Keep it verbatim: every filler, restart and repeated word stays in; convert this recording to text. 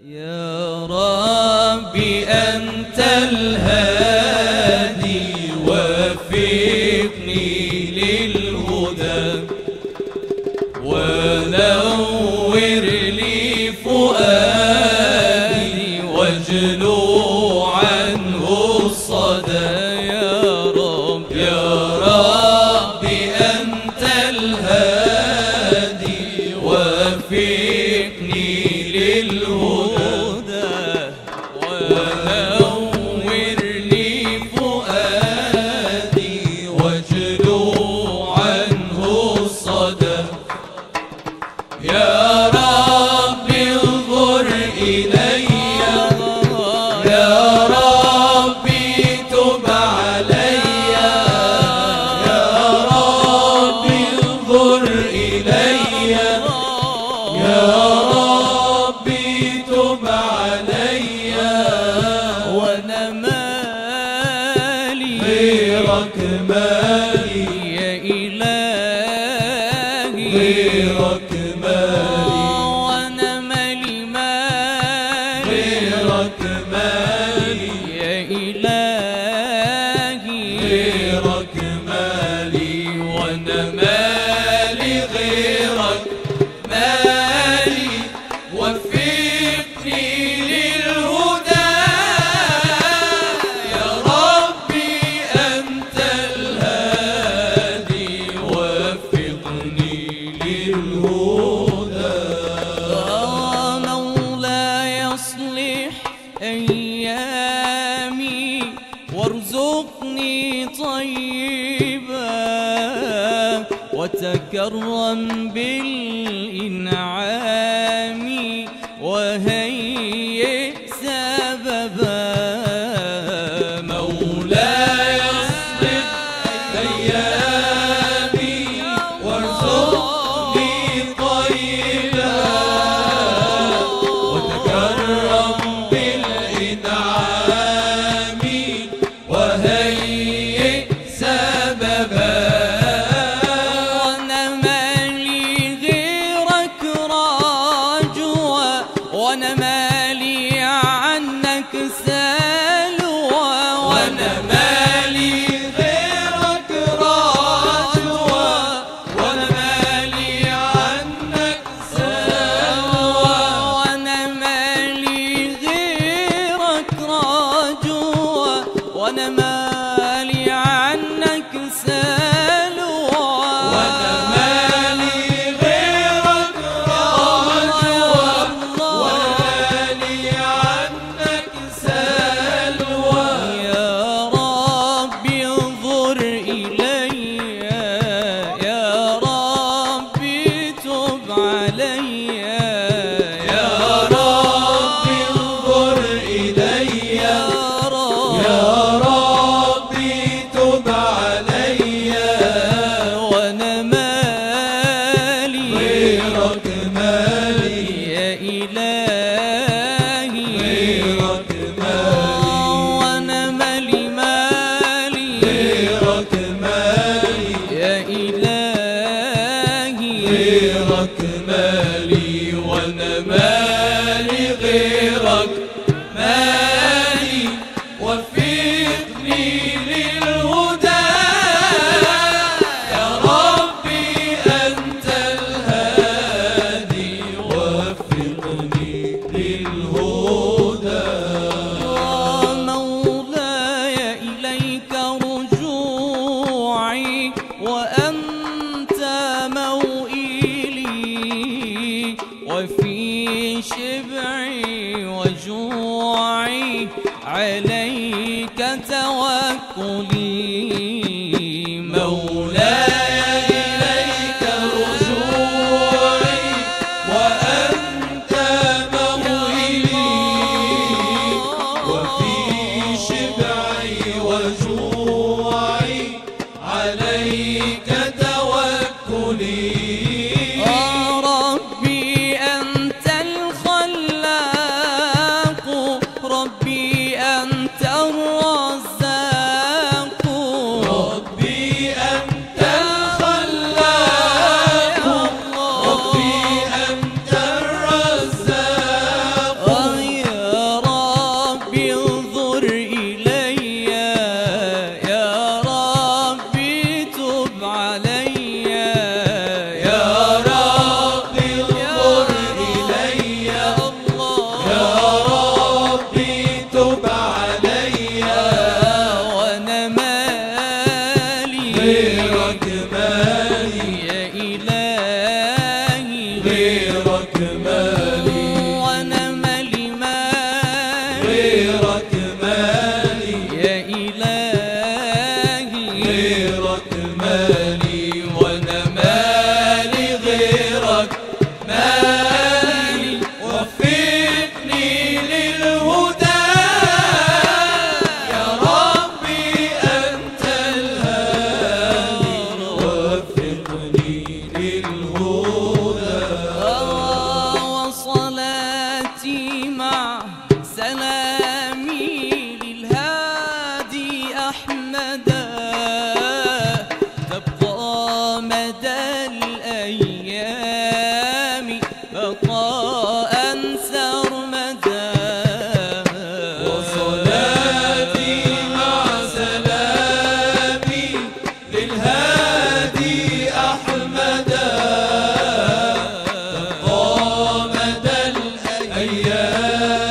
يا ربي أنت الهادي وفقني للهدى ونور لي فؤادي واجلو عنه الصدى. يا رب يا ربي أنت الهادي وفقني للهدى ونور لي فؤادي واجلو عنه الصدى. يا رب انظر إلي يا ربي تب علي يا ربي انظر إلي يا ربي تب علي وانا مالي غيرك مالي يا إلهي غيرك مالي وانا مالي مالي غيرك مالي يا إلهي غيرك مالي وانا مالي غيرك مالي وفقني للهدى. يا ربي أنت الهادي وفقني للهدى. مولاي اصلح أيامي وارزقني طيبا وتكرم بالإنعام وهيئ سببا. مولاي اصلح أيامي وارزقني طيبا وتكرم بالإنعام وهيئ سببا. وانا مالي غيرك راجوا وانا مالي عنك سالوا وانا مالي غيرك راجوا وانا مالي عنك سلوى. وانا مالي غيرك راجوا وانا مالي عنك سالوا وانا مالي غيرك راجوا وانا مالي عنك سلوى. يا ربي انظر إلي يا ربي تب علي يا ربي انظر إلي يا رب يا ربي تب علي وانا مالي غيرك مالي يا إلهي غيرك مالي وانا مالي مالي غيرك مالي يا إلهي غيرك مالي وانا مالي غيرك مالي وفقني للهدى. يا ربي أنت الهادي وفقني للهدى. مولاي إليك رجوعي وأنت موئلي وفي شبعي وجوعي عليك توكلي. مولاي إليك رجوعي وأنت موئلي وفي شبعي وجوعي عليك توكلي. ربي أنت الخلاق ربي أنت الرزاق مع سلامي للهادي أحمدا تبقى مدى الأيام بقاء سرمدا. وصلاتي مع سلامي للهادي أحمدا تبقى مدى الأيام